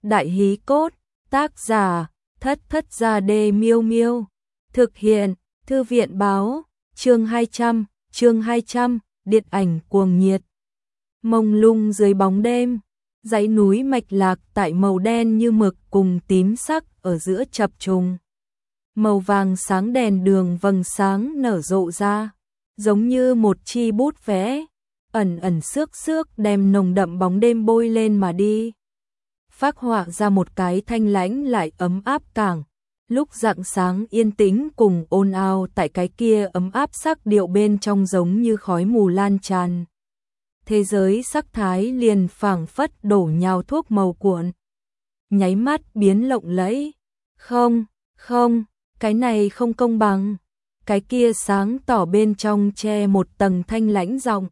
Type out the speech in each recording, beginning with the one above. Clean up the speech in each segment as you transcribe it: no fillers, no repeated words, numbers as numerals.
Đại hí cốt, tác giả, Thất Thất Gia Đê Miêu Miêu. Thực hiện, Thư viện Báo, chương 200, điện ảnh cuồng nhiệt. Mông lung dưới bóng đêm, dãy núi mạch lạc tại màu đen như mực cùng tím sắc ở giữa chập trùng. Màu vàng sáng đèn đường vầng sáng nở rộ ra, giống như một chi bút vẽ, ẩn ẩn xước xước đem nồng đậm bóng đêm bôi lên mà đi. Phác họa ra một cái thanh lãnh lại ấm áp cảng, lúc rạng sáng yên tĩnh cùng ồn ào tại cái kia ấm áp sắc điệu bên trong giống như khói mù lan tràn. Thế giới sắc thái liền phảng phất đổ nhào thuốc màu cuộn, nháy mắt biến lộng lẫy. Không, cái này không công bằng. Cái kia sáng tỏ bên trong che một tầng thanh lãnh giọng.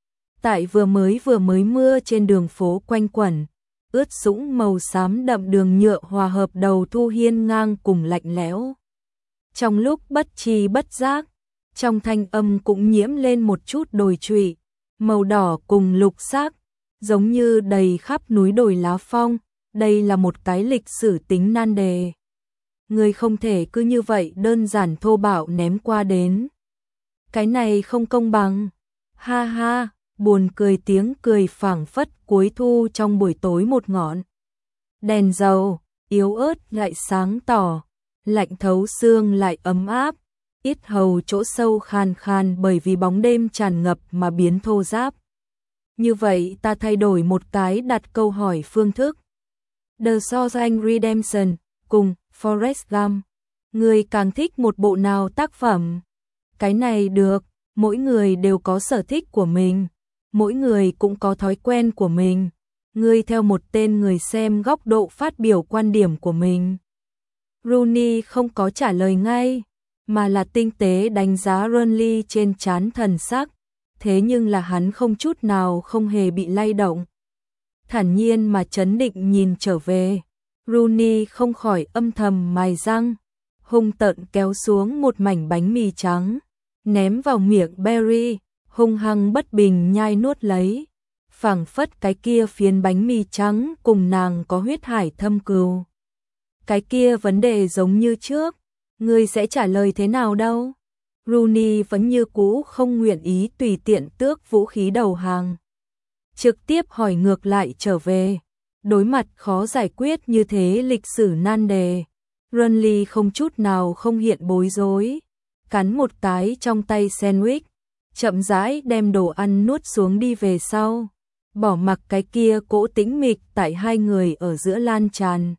Tại vừa mới mưa trên đường phố quanh quẩn, ướt sũng màu xám đậm đường nhựa hòa hợp đầu thu hiên ngang cùng lạnh lẽo. Trong lúc bất tri bất giác, trong thanh âm cũng nhiễm lên một chút đồi trụy, màu đỏ cùng lục sắc, giống như đầy khắp núi đồi lá phong. Đây là một cái lịch sử tính nan đề. Người không thể cứ như vậy đơn giản thô bạo ném qua đến. Cái này không công bằng. Ha ha, buồn cười tiếng cười phảng phất cuối thu trong buổi tối một ngọn. Đèn dầu, yếu ớt lại sáng tỏ, lạnh thấu xương lại ấm áp, yết hầu chỗ sâu khan khan bởi vì bóng đêm tràn ngập mà biến thô ráp. Như vậy ta thay đổi một cái đặt câu hỏi phương thức. The Shawshank Redemption cùng Forrest Gump, người càng thích một bộ nào tác phẩm? Cái này được, mỗi người đều có sở thích của mình, mỗi người cũng có thói quen của mình. Ngươi theo một tên người xem góc độ phát biểu quan điểm của mình. Rooney không có trả lời ngay, mà là tinh tế đánh giá Ronly trên trán thần sắc, thế nhưng là hắn không chút nào không hề bị lay động. Thản nhiên mà trấn định nhìn trở về, Rooney không khỏi âm thầm mài răng, hung tợn kéo xuống một mảnh bánh mì trắng, ném vào miệng Barry, hung hăng bất bình nhai nuốt lấy. Phảng phất cái kia phiến bánh mì trắng cùng nàng có huyết hải thâm cừu. Cái kia vấn đề giống như trước, ngươi sẽ trả lời thế nào đâu? Rooney vẫn như cũ không nguyện ý tùy tiện tước vũ khí đầu hàng. Trực tiếp hỏi ngược lại trở về. Đối mặt khó giải quyết như thế lịch sử nan đề, Ronly không chút nào không hiện bối rối, cắn một cái trong tay sandwich, chậm rãi đem đồ ăn nuốt xuống đi về sau, bỏ mặc cái kia cỗ tĩnh mịch tại hai người ở giữa lan tràn.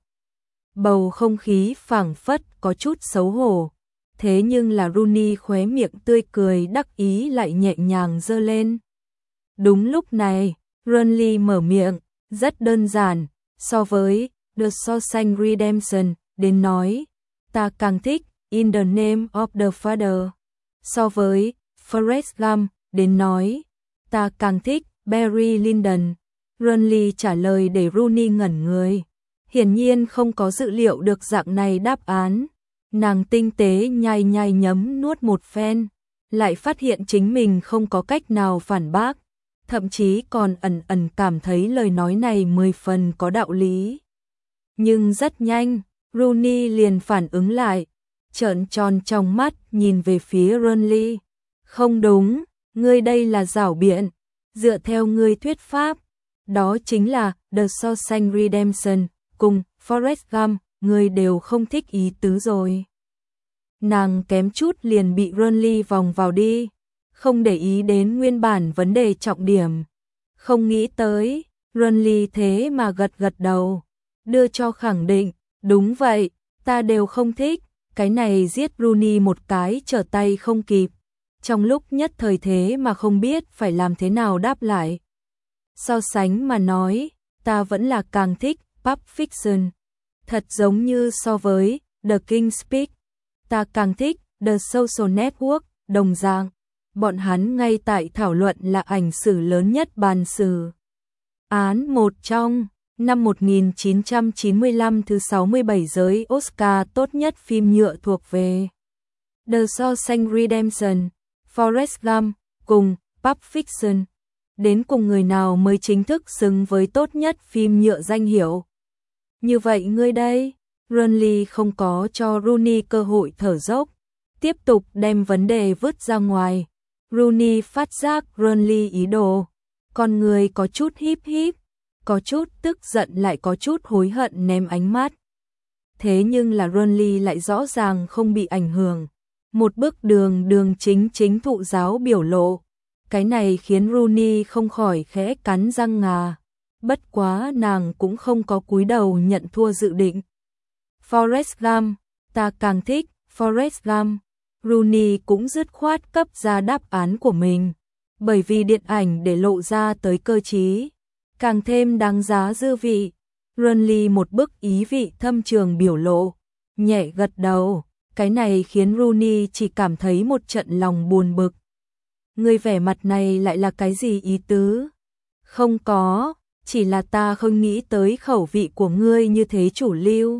Bầu không khí phảng phất có chút xấu hổ, thế nhưng là Rooney khóe miệng tươi cười đắc ý lại nhẹ nhàng giơ lên. Đúng lúc này, Ronly mở miệng, rất đơn giản, so với The Shawshank Redemption đến nói, ta càng thích In the Name of the Father. So với Forrest Gump đến nói, ta càng thích Barry Lyndon. Ronly trả lời để Rooney ngẩn người. Hiển nhiên không có dự liệu được dạng này đáp án. Nàng tinh tế nhai nhai nhấm nuốt một phen, lại phát hiện chính mình không có cách nào phản bác, thậm chí còn ẩn ẩn cảm thấy lời nói này 10 phần có đạo lý. Nhưng rất nhanh, Rooney liền phản ứng lại, trợn tròn trong mắt nhìn về phía Ronly. Không đúng, ngươi đây là giảo biện. Dựa theo ngươi thuyết pháp, đó chính là The Shawshank Redemption cùng Forrest Gump, ngươi đều không thích ý tứ rồi. Nàng kém chút liền bị Ronly vòng vào đi, không để ý đến nguyên bản vấn đề trọng điểm. Không nghĩ tới, Ronly thế mà gật gật đầu, đưa cho khẳng định, đúng vậy, ta đều không thích. Cái này giết Rooney một cái trở tay không kịp. Trong lúc nhất thời thế mà không biết phải làm thế nào đáp lại. So sánh mà nói, ta vẫn là càng thích Pulp Fiction. Thật giống như so với The King's Speech, ta càng thích The Social Network, đồng dạng. Bọn hắn ngay tại thảo luận là ảnh sử lớn nhất bàn sử án một trong năm 1995 thứ 67 giới Oscar tốt nhất phim nhựa thuộc về The Shawshank Redemption, Forrest Gump cùng Pulp Fiction. Đến cùng người nào mới chính thức xứng với tốt nhất phim nhựa danh hiệu? Như vậy ngươi đây? Burnley không có cho Rooney cơ hội thở dốc, tiếp tục đem vấn đề vứt ra ngoài. Rooney phát giác Burnley ý đồ, con người có chút híp híp, có chút tức giận lại có chút hối hận ném ánh mắt. Thế nhưng là Burnley lại rõ ràng không bị ảnh hưởng. Một bức đường chính thụ giáo biểu lộ. Cái này khiến Rooney không khỏi khẽ cắn răng ngà. Bất quá nàng cũng không có cúi đầu nhận thua dự định. Forrest Gump, ta càng thích Forrest Gump. Rooney cũng dứt khoát cấp ra đáp án của mình. Bởi vì điện ảnh để lộ ra tới cơ trí, càng thêm đáng giá dư vị. Burnley một bức ý vị thâm trường biểu lộ, nhẹ gật đầu. Cái này khiến Rooney chỉ cảm thấy một trận lòng buồn bực. Ngươi vẻ mặt này lại là cái gì ý tứ? Không có, chỉ là ta không nghĩ tới khẩu vị của ngươi như thế chủ lưu.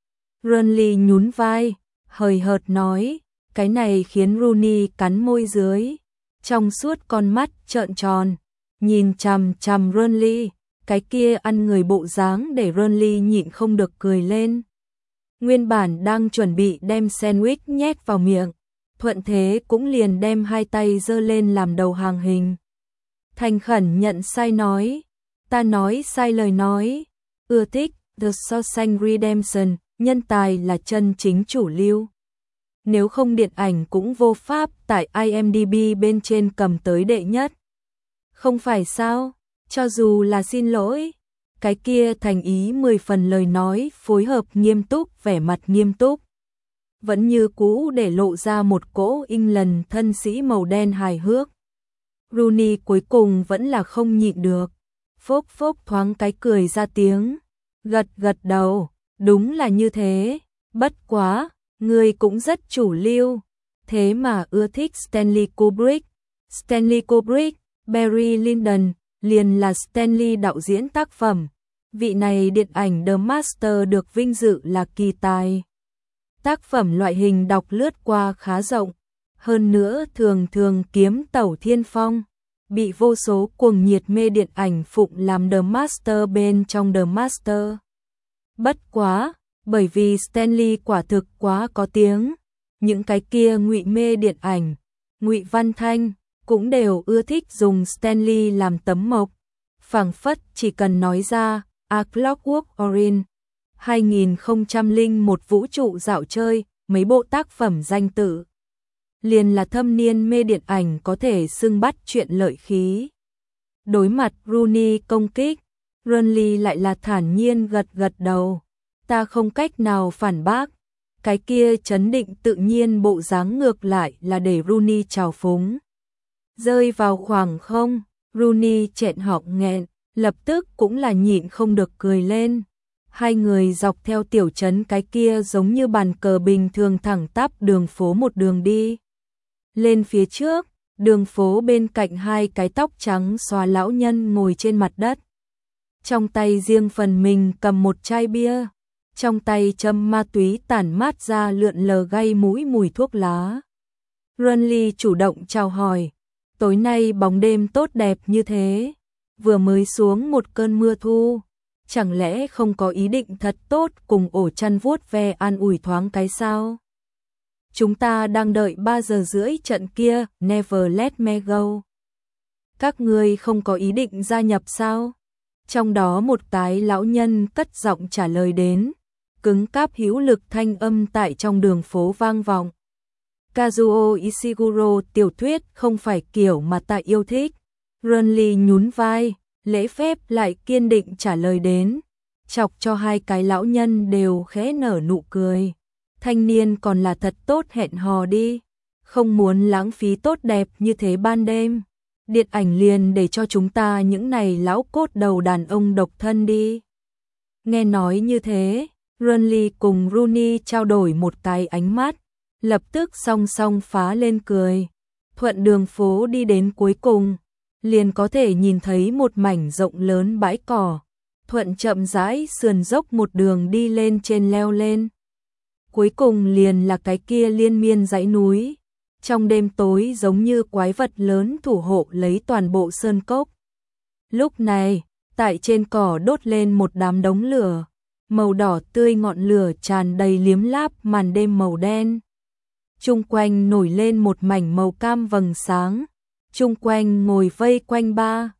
Burnley nhún vai, hời hợt nói. Cái này khiến Rooney cắn môi dưới, trong suốt con mắt trợn tròn, nhìn chằm chằm Burnley. Cái kia ăn người bộ dáng để Burnley nhịn không được cười lên. Nguyên bản đang chuẩn bị đem sandwich nhét vào miệng, thuận thế cũng liền đem hai tay giơ lên làm đầu hàng hình. Thành khẩn nhận sai nói, ta nói sai lời nói, ưa thích The Shawshank Redemption, nhân tài là chân chính chủ lưu. Nếu không điện ảnh cũng vô pháp tại IMDb bên trên cầm tới đệ nhất. Không phải sao, cho dù là xin lỗi, cái kia thành ý 10 phần lời nói phối hợp nghiêm túc vẻ mặt nghiêm túc. Vẫn như cũ để lộ ra một cỗ England thân sĩ màu đen hài hước. Rooney cuối cùng vẫn là không nhịn được. Phốc phốc thoáng cái cười ra tiếng. Gật gật đầu, đúng là như thế. Bất quá, ngươi cũng rất chủ lưu. Thế mà ưa thích Stanley Kubrick. Stanley Kubrick, Barry Lyndon, liền là Stanley đạo diễn tác phẩm. Vị này điện ảnh The Master được vinh dự là kỳ tài. Tác phẩm loại hình đọc lướt qua khá rộng, hơn nữa thường kiếm tẩu thiên phong, bị vô số cuồng nhiệt mê điện ảnh phụng làm The Master bên trong The Master. Bất quá, bởi vì Stanley quả thực quá có tiếng, những cái kia ngụy mê điện ảnh, ngụy văn thanh, cũng đều ưa thích dùng Stanley làm tấm mộc. Phảng phất chỉ cần nói ra A Clockwork Orange, 2001 vũ trụ dạo chơi, mấy bộ tác phẩm danh tự. Liền là thâm niên mê điện ảnh có thể xưng bắt chuyện lợi khí. Đối mặt Rooney công kích, Burnley lại là thản nhiên gật gật đầu. Ta không cách nào phản bác. Cái kia trấn định tự nhiên bộ dáng ngược lại là để Rooney trào phúng. Rơi vào khoảng không, Rooney chẹn họng nghẹn, lập tức cũng là nhịn không được cười lên. Hai người dọc theo tiểu trấn cái kia giống như bàn cờ bình thường thẳng tắp đường phố một đường đi. Lên phía trước, đường phố bên cạnh hai cái tóc trắng xóa lão nhân ngồi trên mặt đất. Trong tay riêng phần mình cầm một chai bia, trong tay châm ma túy tản mát ra lượn lờ gây mũi mùi thuốc lá. Burnley chủ động chào hỏi, tối nay bóng đêm tốt đẹp như thế, vừa mới xuống một cơn mưa thu, chẳng lẽ không có ý định thật tốt cùng ổ chăn vuốt ve an ủi thoáng cái sao? Chúng ta đang đợi 3 giờ rưỡi trận kia, Never Let Me Go. Các ngươi không có ý định gia nhập sao? Trong đó một cái lão nhân cất giọng trả lời đến, cứng cáp hữu lực thanh âm tại trong đường phố vang vọng. Kazuo Ishiguro tiểu thuyết không phải kiểu mà ta yêu thích. Burnley nhún vai, lễ phép lại kiên định trả lời đến, chọc cho hai cái lão nhân đều khẽ nở nụ cười. Thanh niên còn là thật tốt hẹn hò đi, không muốn lãng phí tốt đẹp như thế ban đêm. Điện ảnh liền để cho chúng ta những này lão cốt đầu đàn ông độc thân đi. Nghe nói như thế, Burnley cùng Rooney trao đổi một cái ánh mắt, lập tức song song phá lên cười. Thuận đường phố đi đến cuối cùng, liền có thể nhìn thấy một mảnh rộng lớn bãi cỏ. Thuận chậm rãi sườn dốc một đường đi lên trên leo lên. Cuối cùng liền là cái kia liên miên dãy núi. Trong đêm tối giống như quái vật lớn thủ hộ lấy toàn bộ sơn cốc. Lúc này, tại trên cỏ đốt lên một đám đống lửa. màu đỏ tươi ngọn lửa tràn đầy liếm láp màn đêm màu đen. Chung quanh nổi lên một mảnh màu cam vầng sáng, chung quanh ngồi vây quanh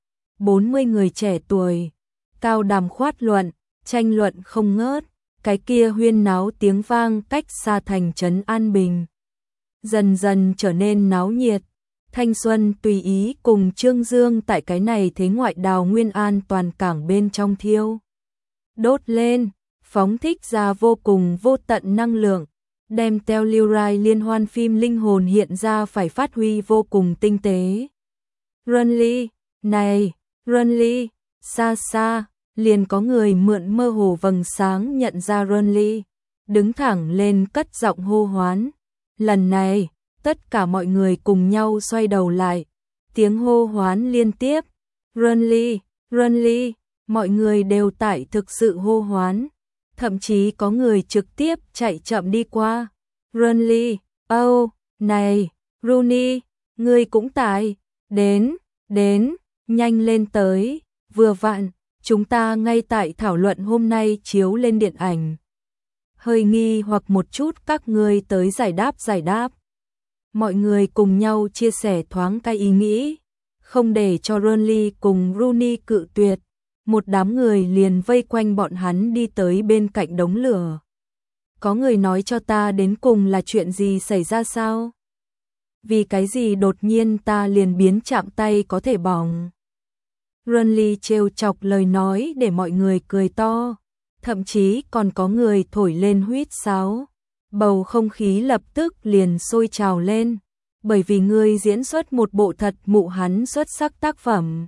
40 người trẻ tuổi, cao đàm khoát luận, tranh luận không ngớt, cái kia huyên náo tiếng vang cách xa thành trấn an bình. Dần dần trở nên náo nhiệt, thanh xuân tùy ý cùng trương dương tại cái này thế ngoại đào nguyên an toàn cảng bên trong thiêu. Đốt lên, phóng thích ra vô cùng vô tận năng lượng, đem Telluride liên hoan phim linh hồn hiện ra phải phát huy vô cùng tinh tế. Runly, này, Runly, xa xa, liền có người mượn mơ hồ vầng sáng nhận ra Runly, đứng thẳng lên cất giọng hô hoán. Lần này, tất cả mọi người cùng nhau xoay đầu lại, tiếng hô hoán liên tiếp. Runly, Runly, mọi người đều tại thực sự hô hoán. Thậm chí có người trực tiếp chạy chậm đi qua. Runly, oh, này, Rooney, ngươi cũng tại, đến, nhanh lên tới, vừa vặn, chúng ta ngay tại thảo luận hôm nay chiếu lên điện ảnh. Hơi nghi hoặc một chút các ngươi tới giải đáp. Mọi người cùng nhau chia sẻ thoáng cái ý nghĩ, không để cho Runly cùng Rooney cự tuyệt. Một đám người liền vây quanh bọn hắn đi tới bên cạnh đống lửa. Có người nói cho ta đến cùng là chuyện gì xảy ra sao? Vì cái gì đột nhiên ta liền biến chạm tay có thể bỏng? Runly trêu chọc lời nói để mọi người cười to, thậm chí còn có người thổi lên huýt sáo. Bầu không khí lập tức liền sôi trào lên, bởi vì ngươi diễn xuất một bộ thật mụ hắn xuất sắc tác phẩm.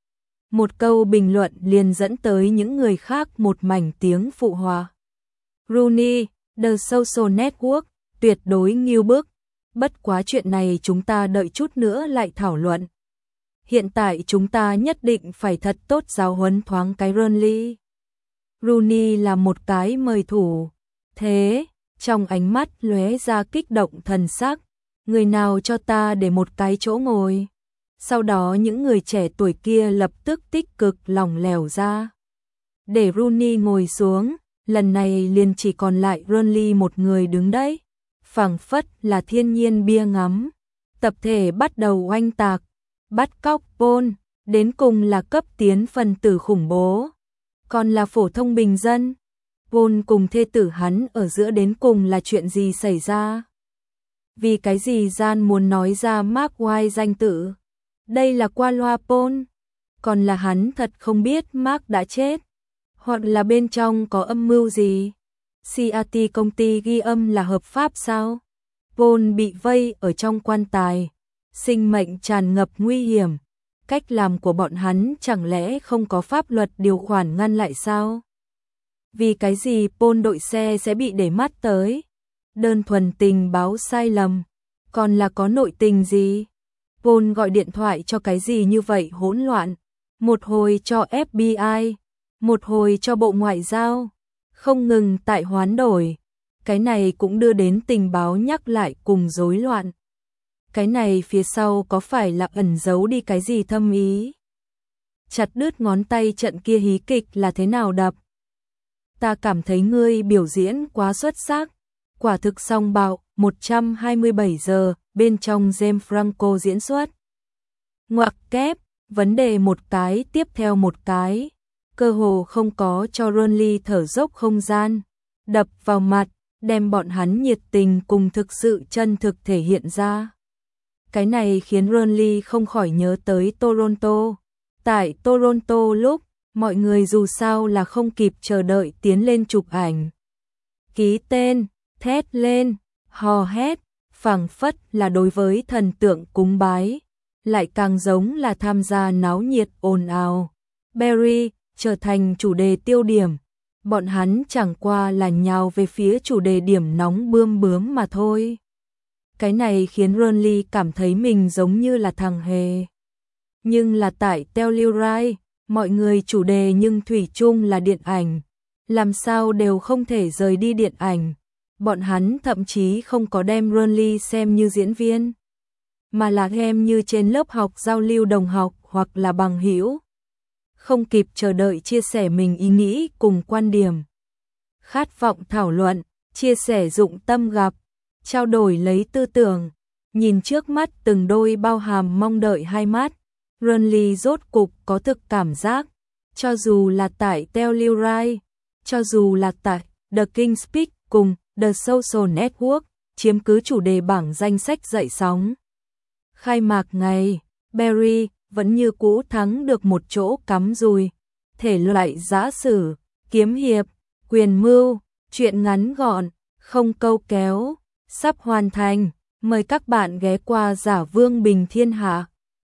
Một câu bình luận liền dẫn tới những người khác một mảnh tiếng phụ họa. Rooney, The Social Network, tuyệt đối nghiêu bức. Bất quá chuyện này chúng ta đợi chút nữa lại thảo luận. Hiện tại chúng ta nhất định phải thật tốt giáo huấn thoáng cái Runly. Rooney là một cái mời thủ. Thế, trong ánh mắt lóe ra kích động thần sắc. Người nào cho ta để một cái chỗ ngồi? Sau đó những người trẻ tuổi kia lập tức tích cực lỏng lẻo ra. Để Rooney ngồi xuống, lần này liền chỉ còn lại Runly một người đứng đấy. Phảng phất là thiên nhiên bia ngắm. Tập thể bắt đầu oanh tạc, bắt cóc Paul, đến cùng là cấp tiến phần tử khủng bố. Còn là phổ thông bình dân. Paul cùng thê tử hắn ở giữa đến cùng là chuyện gì xảy ra? Vì cái gì gian muốn nói ra Mark White danh tự? Đây là qua loa Paul, còn là hắn thật không biết Mark đã chết, hoặc là bên trong có âm mưu gì? CRT công ty ghi âm là hợp pháp sao? Paul bị vây ở trong quan tài, sinh mệnh tràn ngập nguy hiểm, cách làm của bọn hắn chẳng lẽ không có pháp luật điều khoản ngăn lại sao? Vì cái gì Paul đội xe sẽ bị để mắt tới? Đơn thuần tình báo sai lầm, còn là có nội tình gì? Paul gọi điện thoại cho cái gì như vậy hỗn loạn, một hồi cho FBI, một hồi cho Bộ Ngoại giao, không ngừng tại hoán đổi. Cái này cũng đưa đến tình báo nhắc lại cùng rối loạn. Cái này phía sau có phải là ẩn giấu đi cái gì thâm ý? Chặt đứt ngón tay trận kia hí kịch là thế nào đập? Ta cảm thấy ngươi biểu diễn quá xuất sắc, quả thực song bạo, 127 giờ, bên trong James Franco diễn xuất. Ngoặc kép, vấn đề một cái tiếp theo một cái, cơ hồ không có cho Runly thở dốc không gian, đập vào mặt, đem bọn hắn nhiệt tình cùng thực sự chân thực thể hiện ra. Cái này khiến Runly không khỏi nhớ tới Toronto. Tại Toronto lúc, mọi người dù sao là không kịp chờ đợi tiến lên chụp ảnh. Ký tên, thét lên, hò hét, phảng phất là đối với thần tượng cúng bái, lại càng giống là tham gia náo nhiệt ồn ào. Barry trở thành chủ đề tiêu điểm, bọn hắn chẳng qua là nhào về phía chủ đề điểm nóng bươm bướm mà thôi. Cái này khiến Runly cảm thấy mình giống như là thằng hề. Nhưng là tại Telluride, mọi người chủ đề nhưng thủy chung là điện ảnh, làm sao đều không thể rời đi điện ảnh. Bọn hắn thậm chí không có đem Runly xem như diễn viên, mà là em như trên lớp học giao lưu đồng học hoặc là bằng hữu. Không kịp chờ đợi chia sẻ mình ý nghĩ cùng quan điểm. khát vọng thảo luận, chia sẻ dụng tâm gặp, trao đổi lấy tư tưởng, nhìn trước mắt từng đôi bao hàm mong đợi hai mắt. Renly rốt cục có thực cảm giác, cho dù là tại Telluride, cho dù là tại The King's Speak cùng The Social Network, chiếm cứ chủ đề bảng danh sách dậy sóng. Khai mạc ngày, Barry vẫn như cũ thắng được một chỗ cắm rùi, thể loại giã sử, kiếm hiệp, quyền mưu, truyện ngắn gọn, không câu kéo, sắp hoàn thành, mời các bạn ghé qua Giả Vương Bình Thiên Hạ.